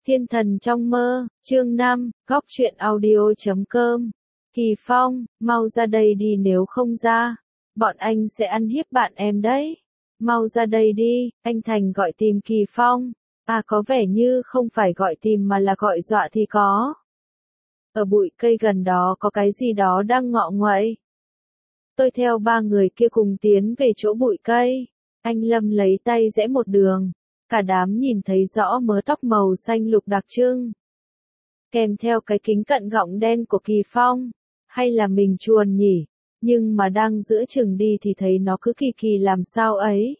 Thiên thần trong mơ, chương 5, góc truyện audio.com. Kỳ Phong, mau ra đây đi, nếu không ra, bọn anh sẽ ăn hiếp bạn em đấy. Mau ra đây đi, anh Thành gọi tìm Kỳ Phong. À, có vẻ như không phải gọi tìm mà là gọi dọa thì có. Ở bụi cây gần đó có cái gì đó đang ngọ nguậy. Tôi theo ba người kia cùng tiến về chỗ bụi cây. Anh Lâm lấy tay rẽ một đường. Cả đám nhìn thấy rõ mớ tóc màu xanh lục đặc trưng. Kèm theo cái kính cận gọng đen của Kỳ Phong. Hay là mình chuồn nhỉ? Nhưng mà đang giữa chừng đi thì thấy nó cứ kỳ kỳ làm sao ấy.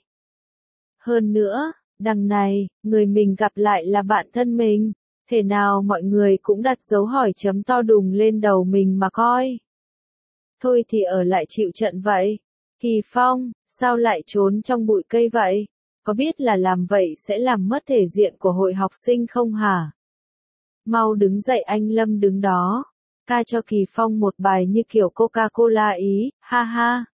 Hơn nữa, đằng này, người mình gặp lại là bạn thân mình. Thế nào mọi người cũng đặt dấu hỏi chấm to đùng lên đầu mình mà coi. Thôi thì ở lại chịu trận vậy. Kỳ Phong, sao lại trốn trong bụi cây vậy? Có biết là làm vậy sẽ làm mất thể diện của hội học sinh không hả? Mau đứng dậy, anh Lâm đứng đó. Ca cho Kỳ Phong một bài như kiểu Coca-Cola ý, ha ha.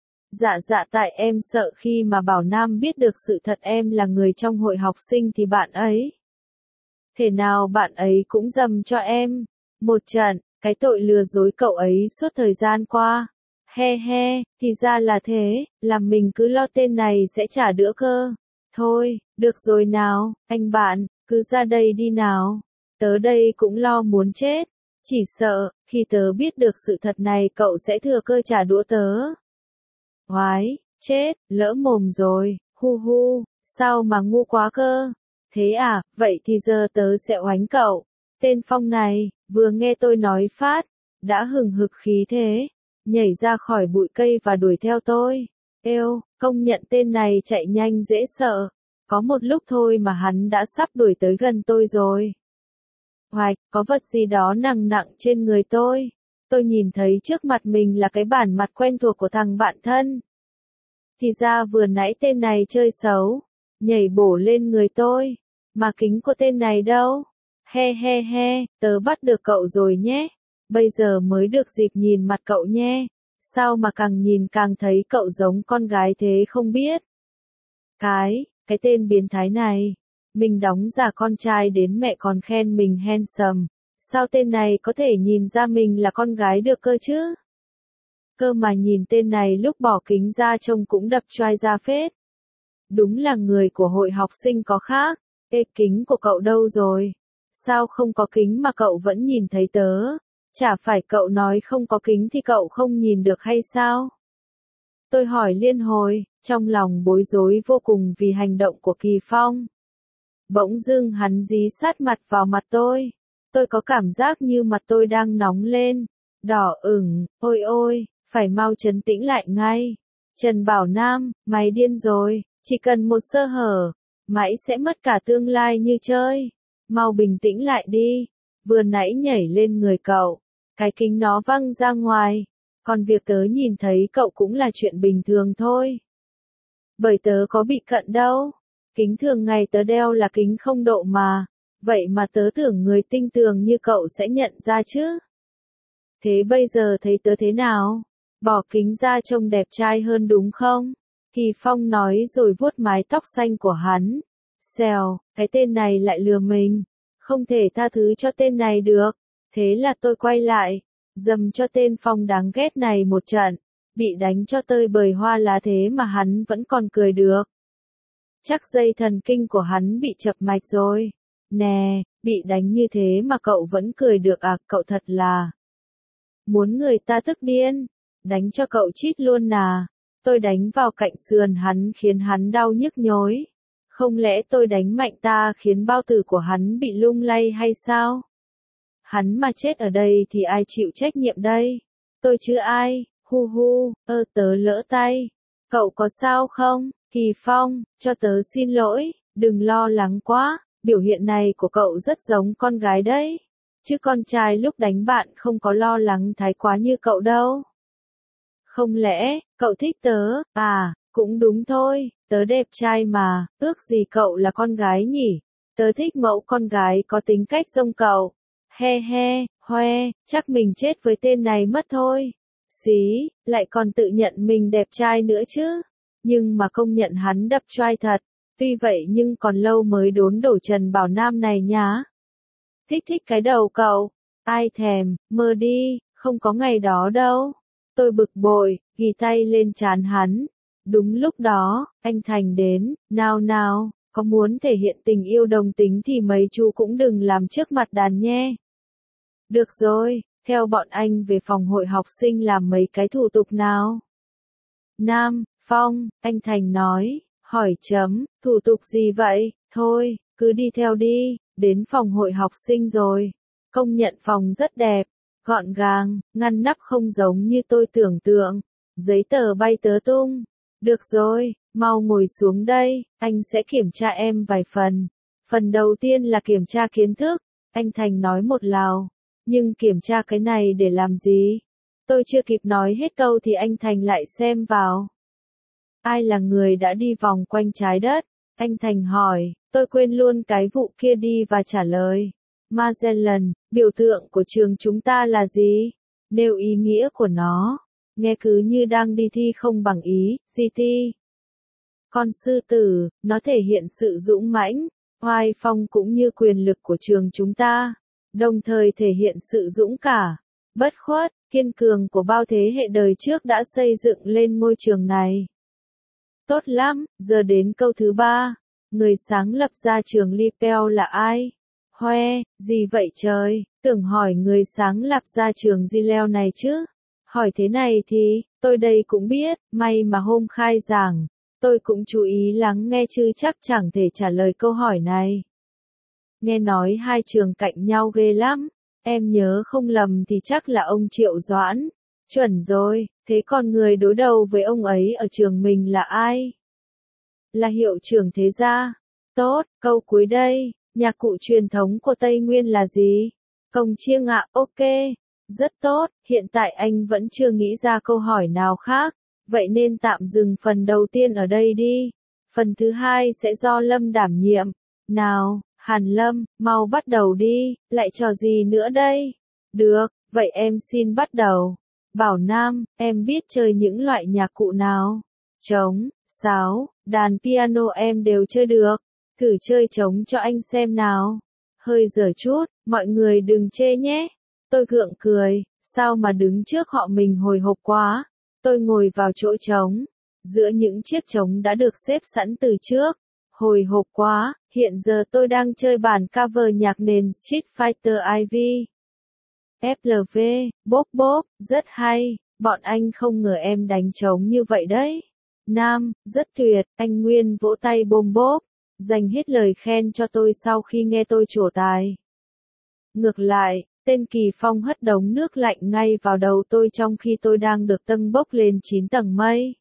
Dạ tại em sợ khi mà Bảo Nam biết được sự thật em là người trong hội học sinh thì bạn ấy. Thế nào bạn ấy cũng dầm cho em. Một trận, cái tội lừa dối cậu ấy suốt thời gian qua. He he, thì ra là thế, làm mình cứ lo tên này sẽ trả đũa cơ. Thôi, được rồi nào, anh bạn, cứ ra đây đi nào. Tớ đây cũng lo muốn chết. Chỉ sợ, khi tớ biết được sự thật này cậu sẽ thừa cơ trả đũa tớ. Oái, chết, lỡ mồm rồi, hu hu, sao mà ngu quá cơ. Thế à, vậy thì giờ tớ sẽ oánh cậu. Tên Phong này, vừa nghe tôi nói phát, đã hừng hực khí thế, nhảy ra khỏi bụi cây và đuổi theo tôi. Eo, công nhận tên này chạy nhanh dễ sợ. Có một lúc thôi mà hắn đã sắp đuổi tới gần tôi rồi. Hoài, có vật gì đó nặng nặng trên người tôi. Tôi nhìn thấy trước mặt mình là cái bản mặt quen thuộc của thằng bạn thân. Thì ra vừa nãy tên này chơi xấu, nhảy bổ lên người tôi. Mà kính của tên này đâu? He he he, tớ bắt được cậu rồi nhé. Bây giờ mới được dịp nhìn mặt cậu nhé. Sao mà càng nhìn càng thấy cậu giống con gái thế không biết. Cái tên biến thái này. Mình đóng giả con trai đến mẹ còn khen mình handsome. Sao tên này có thể nhìn ra mình là con gái được cơ chứ? Cơ mà nhìn tên này lúc bỏ kính ra trông cũng đập choai ra phết. Đúng là người của hội học sinh có khác. Ê, kính của cậu đâu rồi? Sao không có kính mà cậu vẫn nhìn thấy tớ? Chả phải cậu nói không có kính thì cậu không nhìn được hay sao? Tôi hỏi liên hồi, trong lòng bối rối vô cùng vì hành động của Kỳ Phong. Bỗng dưng hắn dí sát mặt vào mặt tôi. Tôi có cảm giác như mặt tôi đang nóng lên, đỏ ửng, ôi ôi, phải mau trấn tĩnh lại ngay. Trần Bảo Nam, mày điên rồi, chỉ cần một sơ hở, mày sẽ mất cả tương lai như chơi. Mau bình tĩnh lại đi, vừa nãy nhảy lên người cậu, cái kính nó văng ra ngoài, còn việc tớ nhìn thấy cậu cũng là chuyện bình thường thôi. Bởi tớ có bị cận đâu. Kính thường ngày tớ đeo là kính không độ mà, vậy mà tớ tưởng người tinh tường như cậu sẽ nhận ra chứ. Thế bây giờ thấy tớ thế nào? Bỏ kính ra trông đẹp trai hơn đúng không? Kỳ Phong nói rồi vuốt mái tóc xanh của hắn. Xèo, cái tên này lại lừa mình. Không thể tha thứ cho tên này được. Thế là tôi quay lại, dầm cho tên Phong đáng ghét này một trận. Bị đánh cho tơi bời hoa lá thế mà hắn vẫn còn cười được. Chắc dây thần kinh của hắn bị chập mạch rồi. Nè, bị đánh như thế mà cậu vẫn cười được à, cậu thật là muốn người ta tức điên. Đánh cho cậu chít luôn nà. Tôi đánh vào cạnh sườn hắn khiến hắn đau nhức nhối. Không lẽ tôi đánh mạnh ta khiến bao tử của hắn bị lung lay hay sao? Hắn mà chết ở đây thì ai chịu trách nhiệm đây? Tôi chứ ai, hu hu, tớ lỡ tay. Cậu có sao không? Kỳ Phong, cho tớ xin lỗi, đừng lo lắng quá, biểu hiện này của cậu rất giống con gái đấy. Chứ con trai lúc đánh bạn không có lo lắng thái quá như cậu đâu. Không lẽ, cậu thích tớ, à, cũng đúng thôi, tớ đẹp trai mà, ước gì cậu là con gái nhỉ? Tớ thích mẫu con gái có tính cách giống cậu. He he, hoe, chắc mình chết với tên này mất thôi. Xí, lại còn tự nhận mình đẹp trai nữa chứ. Nhưng mà công nhận hắn đập choai thật. Tuy vậy nhưng còn lâu mới đốn đổ Trần Bảo Nam này nhá. thích thích cái đầu cậu. Ai thèm, mơ đi, không có ngày đó đâu. Tôi bực bội, ghi tay lên trán hắn. Đúng lúc đó, anh Thành đến, nào nào, có muốn thể hiện tình yêu đồng tính thì mấy chú cũng đừng làm trước mặt đàn nhé. Được rồi, theo bọn anh về phòng hội học sinh làm mấy cái thủ tục nào. Nam, Phong, anh Thành nói, hỏi chấm, thủ tục gì vậy, thôi, cứ đi theo đi, đến phòng hội học sinh rồi. Công nhận phòng rất đẹp, gọn gàng, ngăn nắp không giống như tôi tưởng tượng. Giấy tờ bay tớ tung. Được rồi, mau ngồi xuống đây, anh sẽ kiểm tra em vài phần. Phần đầu tiên là kiểm tra kiến thức, anh Thành nói một lào. Nhưng kiểm tra cái này để làm gì? Tôi chưa kịp nói hết câu thì anh Thành lại xem vào. Ai là người đã đi vòng quanh trái đất? Anh Thành hỏi, tôi quên luôn cái vụ kia đi và trả lời. Magellan, biểu tượng của trường chúng ta là gì? Nêu ý nghĩa của nó. Nghe cứ như đang đi thi không bằng ý, GT. Con sư tử, nó thể hiện sự dũng mãnh, oai phong cũng như quyền lực của trường chúng ta. Đồng thời thể hiện sự dũng cả, bất khuất, kiên cường của bao thế hệ đời trước đã xây dựng lên ngôi trường này. Tốt lắm, giờ đến câu thứ 3. Người sáng lập ra trường Liepel là ai? Hoe, gì vậy trời, tưởng hỏi người sáng lập ra trường Gileo này chứ. Hỏi thế này thì, tôi đây cũng biết, may mà hôm khai giảng, tôi cũng chú ý lắng nghe chứ chắc chẳng thể trả lời câu hỏi này. Nghe nói hai trường cạnh nhau ghê lắm, em nhớ không lầm thì chắc là ông Triệu Doãn. Chuẩn rồi, thế còn người đối đầu với ông ấy ở trường mình là ai? Là hiệu trưởng Thế Gia. Tốt, câu cuối đây, nhạc cụ truyền thống của Tây Nguyên là gì? Cồng chiêng ạ, ok. Rất tốt, hiện tại anh vẫn chưa nghĩ ra câu hỏi nào khác, vậy nên tạm dừng phần đầu tiên ở đây đi. Phần thứ hai sẽ do Lâm đảm nhiệm. Nào, Hàn Lâm, mau bắt đầu đi, lại trò gì nữa đây? Được, vậy em xin bắt đầu. Bảo Nam, em biết chơi những loại nhạc cụ nào? Trống, sáo, đàn piano em đều chơi được. Thử chơi trống cho anh xem nào. Hơi dở chút, mọi người đừng chê nhé. Tôi gượng cười, sao mà đứng trước họ mình hồi hộp quá. Tôi ngồi vào chỗ trống, giữa những chiếc trống đã được xếp sẵn từ trước. Hồi hộp quá, hiện giờ tôi đang chơi bản cover nhạc nền Street Fighter IV. FLV, bốp bốp, rất hay, bọn anh không ngờ em đánh trống như vậy đấy. Nam, rất tuyệt, anh Nguyên vỗ tay bôm bốp, dành hết lời khen cho tôi sau khi nghe tôi trổ tài. Ngược lại, tên Kỳ Phong hất đống nước lạnh ngay vào đầu tôi trong khi tôi đang được tâng bốc lên 9 tầng mây.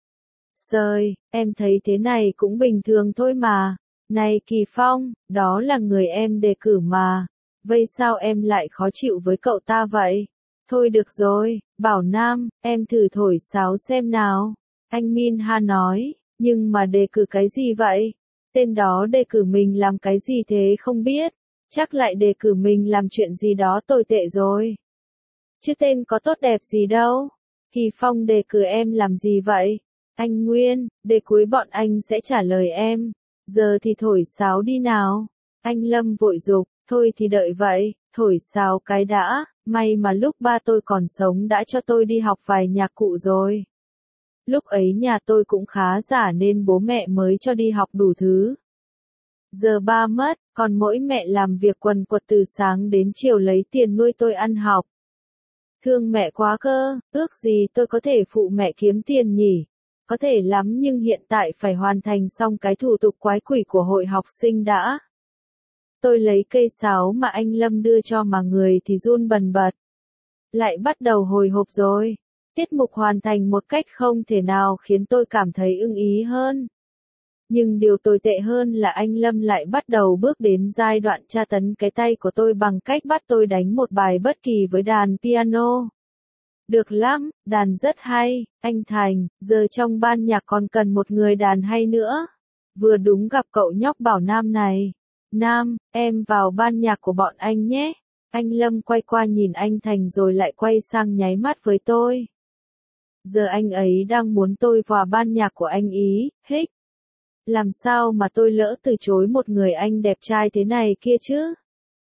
Trời, em thấy thế này cũng bình thường thôi mà. Này Kỳ Phong, đó là người em đề cử mà. Vậy sao em lại khó chịu với cậu ta vậy? Thôi được rồi, Bảo Nam, em thử thổi sáo xem nào. Anh Min Ha nói, nhưng mà đề cử cái gì vậy? Tên đó đề cử mình làm cái gì thế không biết? Chắc lại đề cử mình làm chuyện gì đó tồi tệ rồi. Chứ tên có tốt đẹp gì đâu. Kỳ Phong đề cử em làm gì vậy? Anh Nguyên, để cuối bọn anh sẽ trả lời em. Giờ thì thổi sáo đi nào. Anh Lâm vội giục, thôi thì đợi vậy, thổi sáo cái đã, may mà lúc ba tôi còn sống đã cho tôi đi học vài nhạc cụ rồi. Lúc ấy nhà tôi cũng khá giả nên bố mẹ mới cho đi học đủ thứ. Giờ ba mất, còn mỗi mẹ làm việc quần quật từ sáng đến chiều lấy tiền nuôi tôi ăn học. Thương mẹ quá cơ, ước gì tôi có thể phụ mẹ kiếm tiền nhỉ. Có thể lắm nhưng hiện tại phải hoàn thành xong cái thủ tục quái quỷ của hội học sinh đã. Tôi lấy cây sáo mà anh Lâm đưa cho mà người thì run bần bật. Lại bắt đầu hồi hộp rồi. Tiết mục hoàn thành một cách không thể nào khiến tôi cảm thấy ưng ý hơn. Nhưng điều tồi tệ hơn là anh Lâm lại bắt đầu bước đến giai đoạn tra tấn cái tay của tôi bằng cách bắt tôi đánh một bài bất kỳ với đàn piano. Được lắm, đàn rất hay, anh Thành, giờ trong ban nhạc còn cần một người đàn hay nữa. Vừa đúng gặp cậu nhóc Bảo Nam này. Nam, em vào ban nhạc của bọn anh nhé. Anh Lâm quay qua nhìn anh Thành rồi lại quay sang nháy mắt với tôi. Giờ anh ấy đang muốn tôi vào ban nhạc của anh ý, hích. Làm sao mà tôi lỡ từ chối một người anh đẹp trai thế này kia chứ?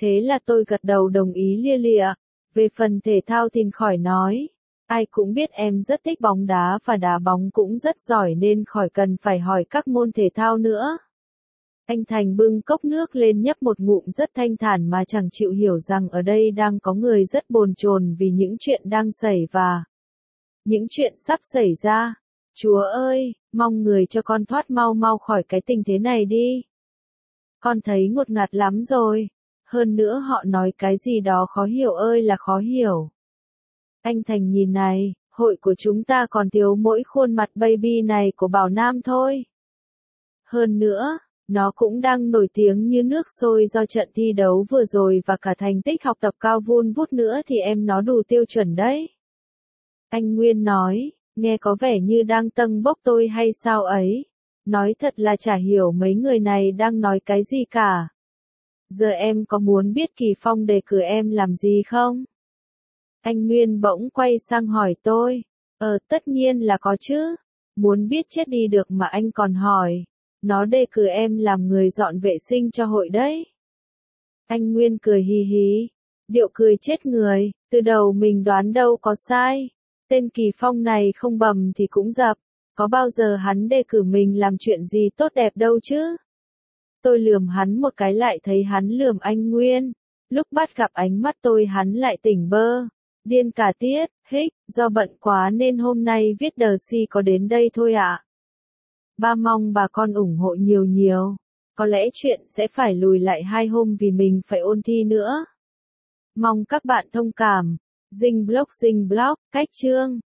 Thế là tôi gật đầu đồng ý lia lịa. Về phần thể thao thì khỏi nói. Ai cũng biết em rất thích bóng đá và đá bóng cũng rất giỏi nên khỏi cần phải hỏi các môn thể thao nữa. Anh Thành bưng cốc nước lên nhấp một ngụm rất thanh thản mà chẳng chịu hiểu rằng ở đây đang có người rất bồn chồn vì những chuyện đang xảy và những chuyện sắp xảy ra. Chúa ơi, mong người cho con thoát mau mau khỏi cái tình thế này đi. Con thấy ngột ngạt lắm rồi. Hơn nữa họ nói cái gì đó khó hiểu ơi là khó hiểu. Anh Thành nhìn này, hội của chúng ta còn thiếu mỗi khuôn mặt baby này của Bảo Nam thôi. Hơn nữa, nó cũng đang nổi tiếng như nước sôi do trận thi đấu vừa rồi và cả thành tích học tập cao vun vút nữa thì em nó đủ tiêu chuẩn đấy. Anh Nguyên nói, nghe có vẻ như đang tâng bốc tôi hay sao ấy. Nói thật là chả hiểu mấy người này đang nói cái gì cả. Giờ em có muốn biết Kỳ Phong đề cử em làm gì không? Anh Nguyên bỗng quay sang hỏi tôi. Tất nhiên là có chứ. Muốn biết chết đi được mà anh còn hỏi. Nó đề cử em làm người dọn vệ sinh cho hội đấy. Anh Nguyên cười hì hì. Điệu cười chết người, từ đầu mình đoán đâu có sai. Tên Kỳ Phong này không bầm thì cũng dập. Có bao giờ hắn đề cử mình làm chuyện gì tốt đẹp đâu chứ? Tôi lườm hắn một cái lại thấy hắn lườm anh Nguyên. Lúc bắt gặp ánh mắt tôi hắn lại tỉnh bơ. Điên cả tiết, hích, do bận quá nên hôm nay viết đờ si có đến đây thôi ạ. Ba mong bà con ủng hộ nhiều nhiều. Có lẽ chuyện sẽ phải lùi lại 2 hôm vì mình phải ôn thi nữa. Mong các bạn thông cảm. Dinh blog, cách chương.